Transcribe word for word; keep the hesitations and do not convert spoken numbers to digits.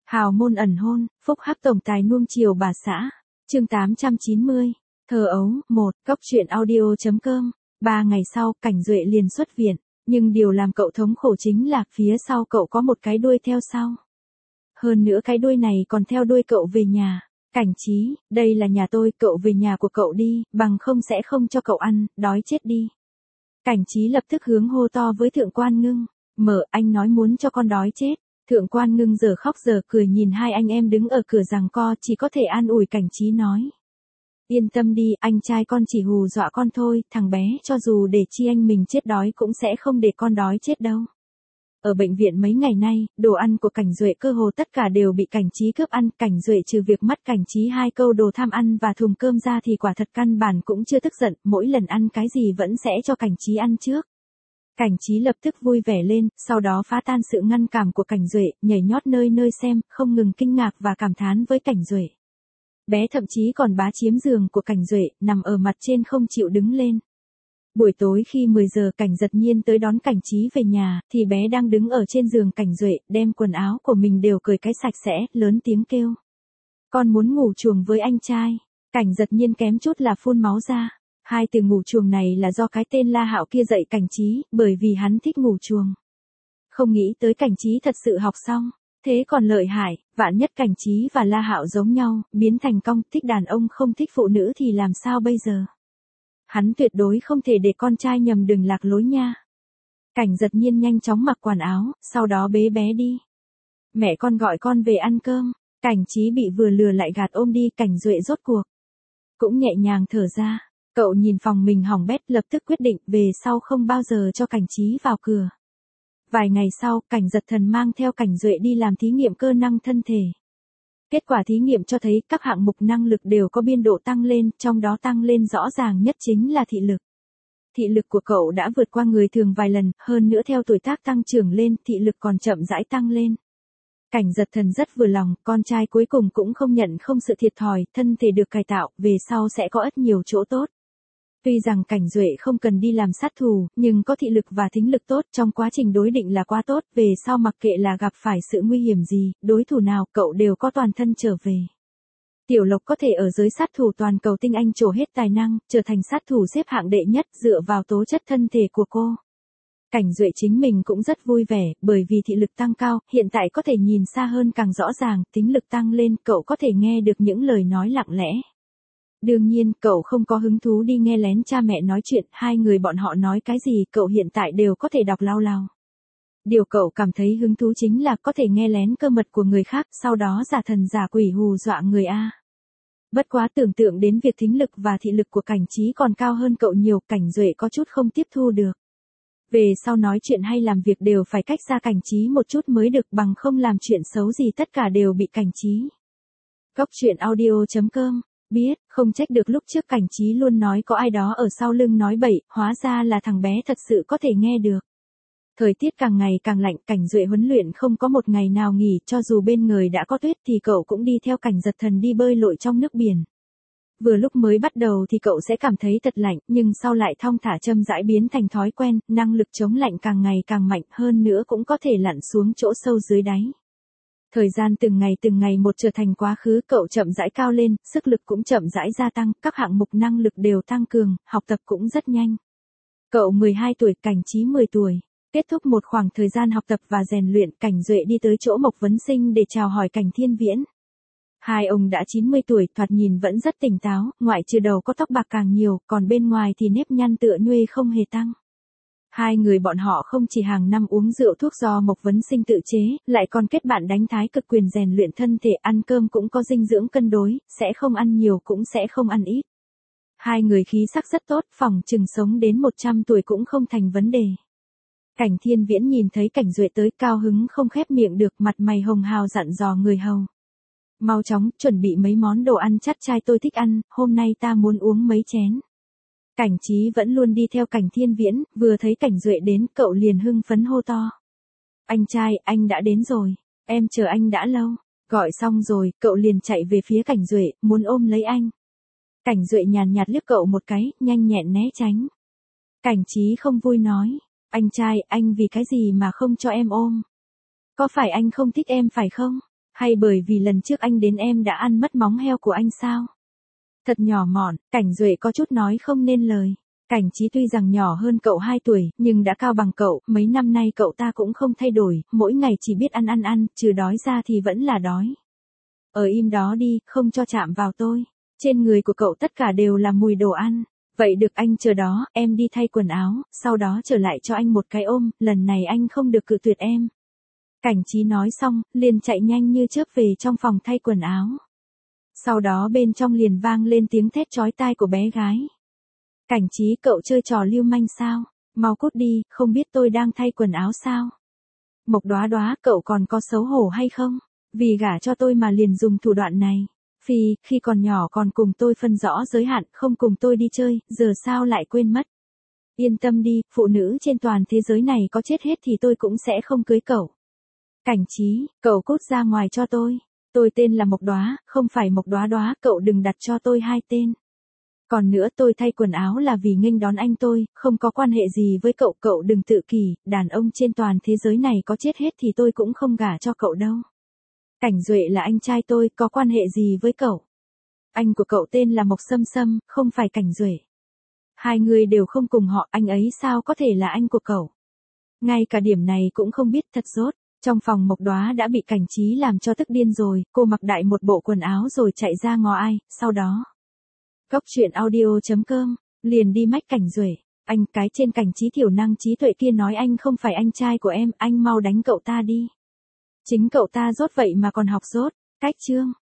Hào môn ẩn hôn, phúc hắc tổng tài nuông chiều bà xã. Chương tám trăm chín mươi. Thơ ấu, một, Cóc truyện audio.com. Ba ngày sau, Cảnh Duệ liền xuất viện, nhưng điều làm cậu thống khổ chính là phía sau cậu có một cái đuôi theo sau. Hơn nữa cái đuôi này còn theo đuôi cậu về nhà. Cảnh Chí, đây là nhà tôi, cậu về nhà của cậu đi, bằng không sẽ không cho cậu ăn, đói chết đi. Cảnh Chí lập tức hướng hô to với Thượng Quan Ngưng, mở, anh nói muốn cho con đói chết. Thượng Quan Ngưng giờ khóc giờ cười nhìn hai anh em đứng ở cửa giằng co, chỉ có thể an ủi Cảnh Chí nói. Yên tâm đi, anh trai con chỉ hù dọa con thôi, thằng bé cho dù để chi anh mình chết đói cũng sẽ không để con đói chết đâu. Ở bệnh viện mấy ngày nay, đồ ăn của Cảnh Duệ cơ hồ tất cả đều bị Cảnh Chí cướp ăn, Cảnh Duệ trừ việc mắt Cảnh Chí hai câu đồ tham ăn và thùng cơm ra thì quả thật căn bản cũng chưa tức giận, mỗi lần ăn cái gì vẫn sẽ cho Cảnh Chí ăn trước. Cảnh Chí lập tức vui vẻ lên, sau đó phá tan sự ngăn cảm của Cảnh Duệ, nhảy nhót nơi nơi xem, không ngừng kinh ngạc và cảm thán với Cảnh Duệ. Bé thậm chí còn bá chiếm giường của Cảnh Duệ, nằm ở mặt trên không chịu đứng lên. Buổi tối khi mười giờ Cảnh Giật Nhiên tới đón Cảnh Chí về nhà, thì bé đang đứng ở trên giường Cảnh Duệ, đem quần áo của mình đều cởi cái sạch sẽ, lớn tiếng kêu. Con muốn ngủ chuồng với anh trai. Cảnh Giật Nhiên kém chút là phun máu ra. Hai từ ngủ chuồng này là do cái tên La Hạo kia dạy Cảnh Chí, bởi vì hắn thích ngủ chuồng. Không nghĩ tới Cảnh Chí thật sự học xong, thế còn lợi hại, vạn nhất Cảnh Chí và La Hạo giống nhau, biến thành cong, thích đàn ông không thích phụ nữ thì làm sao bây giờ? Hắn tuyệt đối không thể để con trai nhầm đường lạc lối nha. Cảnh Giật Nhiên nhanh chóng mặc quần áo, sau đó bế bé đi. Mẹ con gọi con về ăn cơm. Cảnh Chí bị vừa lừa lại gạt ôm đi, Cảnh Duệ rốt cuộc cũng nhẹ nhàng thở ra. Cậu nhìn phòng mình hỏng bét, lập tức quyết định về sau không bao giờ cho Cảnh Chí vào cửa. Vài ngày sau, Cảnh Giật Thần mang theo Cảnh Duệ đi làm thí nghiệm cơ năng thân thể. Kết quả thí nghiệm cho thấy các hạng mục năng lực đều có biên độ tăng lên, trong đó tăng lên rõ ràng nhất chính là thị lực. Thị lực của cậu đã vượt qua người thường vài lần, hơn nữa theo tuổi tác tăng trưởng lên, thị lực còn chậm rãi tăng lên. Cảnh Giật Thần rất vừa lòng, con trai cuối cùng cũng không nhận không sự thiệt thòi, thân thể được cải tạo, về sau sẽ có rất nhiều chỗ tốt. Tuy rằng Cảnh Duệ không cần đi làm sát thủ, nhưng có thị lực và thính lực tốt, trong quá trình đối định là quá tốt, về sau mặc kệ là gặp phải sự nguy hiểm gì, đối thủ nào, cậu đều có toàn thân trở về. Tiểu Lộc có thể ở giới sát thủ toàn cầu tinh anh trổ hết tài năng, trở thành sát thủ xếp hạng đệ nhất dựa vào tố chất thân thể của cô. Cảnh Duệ chính mình cũng rất vui vẻ, bởi vì thị lực tăng cao, hiện tại có thể nhìn xa hơn càng rõ ràng, thính lực tăng lên, cậu có thể nghe được những lời nói lặng lẽ. Đương nhiên, cậu không có hứng thú đi nghe lén cha mẹ nói chuyện, hai người bọn họ nói cái gì cậu hiện tại đều có thể đọc lao lao. Điều cậu cảm thấy hứng thú chính là có thể nghe lén cơ mật của người khác, sau đó giả thần giả quỷ hù dọa người A. Bất quá tưởng tượng đến việc thính lực và thị lực của Cảnh Chí còn cao hơn cậu nhiều, Cảnh Duệ có chút không tiếp thu được. Về sau nói chuyện hay làm việc đều phải cách xa Cảnh Chí một chút mới được, bằng không làm chuyện xấu gì tất cả đều bị Cảnh Chí. Cóc truyện audio.com. Biết, không trách được lúc trước Cảnh Chí luôn nói có ai đó ở sau lưng nói bậy, hóa ra là thằng bé thật sự có thể nghe được. Thời tiết càng ngày càng lạnh, Cảnh Duệ huấn luyện không có một ngày nào nghỉ, cho dù bên người đã có tuyết thì cậu cũng đi theo Cảnh Giật Thần đi bơi lội trong nước biển. Vừa lúc mới bắt đầu thì cậu sẽ cảm thấy thật lạnh, nhưng sau lại thong thả chậm rãi biến thành thói quen, năng lực chống lạnh càng ngày càng mạnh, hơn nữa cũng có thể lặn xuống chỗ sâu dưới đáy. Thời gian từng ngày từng ngày một trở thành quá khứ, cậu chậm rãi cao lên, sức lực cũng chậm rãi gia tăng, các hạng mục năng lực đều tăng cường, học tập cũng rất nhanh. Cậu mười hai tuổi, Cảnh Chí mười tuổi. Kết thúc một khoảng thời gian học tập và rèn luyện, Cảnh Duệ đi tới chỗ Mộc Vấn Sinh để chào hỏi Cảnh Thiên Viễn. Hai ông đã chín mươi tuổi, thoạt nhìn vẫn rất tỉnh táo, ngoại trừ đầu có tóc bạc càng nhiều, còn bên ngoài thì nếp nhăn tựa nhuê không hề tăng. Hai người bọn họ không chỉ hàng năm uống rượu thuốc do Mộc Vấn Sinh tự chế, lại còn kết bạn đánh thái cực quyền rèn luyện thân thể, ăn cơm cũng có dinh dưỡng cân đối, sẽ không ăn nhiều cũng sẽ không ăn ít. Hai người khí sắc rất tốt, phỏng chừng sống đến một trăm tuổi cũng không thành vấn đề. Cảnh Thiên Viễn nhìn thấy Cảnh Duệ tới, cao hứng không khép miệng được, mặt mày hồng hào dặn dò người hầu. Mau chóng, chuẩn bị mấy món đồ ăn chắc trai tôi thích ăn, hôm nay ta muốn uống mấy chén. Cảnh Chí vẫn luôn đi theo Cảnh Thiên Viễn, vừa thấy Cảnh Duệ đến, cậu liền hưng phấn hô to. Anh trai, anh đã đến rồi, em chờ anh đã lâu. Gọi xong rồi, cậu liền chạy về phía Cảnh Duệ, muốn ôm lấy anh. Cảnh Duệ nhàn nhạt liếc cậu một cái, nhanh nhẹn né tránh. Cảnh Chí không vui nói, anh trai, anh vì cái gì mà không cho em ôm? Có phải anh không thích em phải không? Hay bởi vì lần trước anh đến em đã ăn mất móng heo của anh sao? Thật nhỏ mọn, Cảnh Duệ có chút nói không nên lời. Cảnh Chí tuy rằng nhỏ hơn cậu hai tuổi, nhưng đã cao bằng cậu, mấy năm nay cậu ta cũng không thay đổi, mỗi ngày chỉ biết ăn ăn ăn, trừ đói ra thì vẫn là đói. Ở im đó đi, không cho chạm vào tôi. Trên người của cậu tất cả đều là mùi đồ ăn. Vậy được anh chờ đó, em đi thay quần áo, sau đó trở lại cho anh một cái ôm, lần này anh không được cự tuyệt em. Cảnh Chí nói xong, liền chạy nhanh như chớp về trong phòng thay quần áo. Sau đó bên trong liền vang lên tiếng thét chói tai của bé gái. Cảnh Chí, cậu chơi trò lưu manh sao? Mau cút đi, không biết tôi đang thay quần áo sao? Mộc Đóa Đóa, cậu còn có xấu hổ hay không? Vì gả cho tôi mà liền dùng thủ đoạn này. Phi, khi còn nhỏ còn cùng tôi phân rõ giới hạn, không cùng tôi đi chơi, giờ sao lại quên mất? Yên tâm đi, phụ nữ trên toàn thế giới này có chết hết thì tôi cũng sẽ không cưới cậu. Cảnh Chí, cậu cút ra ngoài cho tôi. Tôi tên là Mộc Đóa, không phải Mộc Đóa Đóa, cậu đừng đặt cho tôi hai tên. Còn nữa, tôi thay quần áo là vì nghênh đón anh tôi, không có quan hệ gì với cậu, cậu đừng tự kỷ, đàn ông trên toàn thế giới này có chết hết thì tôi cũng không gả cho cậu đâu. Cảnh Duệ là anh trai tôi, có quan hệ gì với cậu? Anh của cậu tên là Mộc Sâm Sâm, không phải Cảnh Duệ. Hai người đều không cùng họ, anh ấy sao có thể là anh của cậu? Ngay cả điểm này cũng không biết, thật dốt. Trong phòng Mộc Đóa đã bị Cảnh Chí làm cho tức điên rồi, cô mặc đại một bộ quần áo rồi chạy ra ngó ai, sau đó. Cốc truyện audio chấm com, liền đi mách Cảnh Duệ. Anh, cái trên Cảnh Chí thiểu năng trí tuệ kia nói anh không phải anh trai của em, anh mau đánh cậu ta đi. Chính cậu ta dốt vậy mà còn học dốt. Cách chương.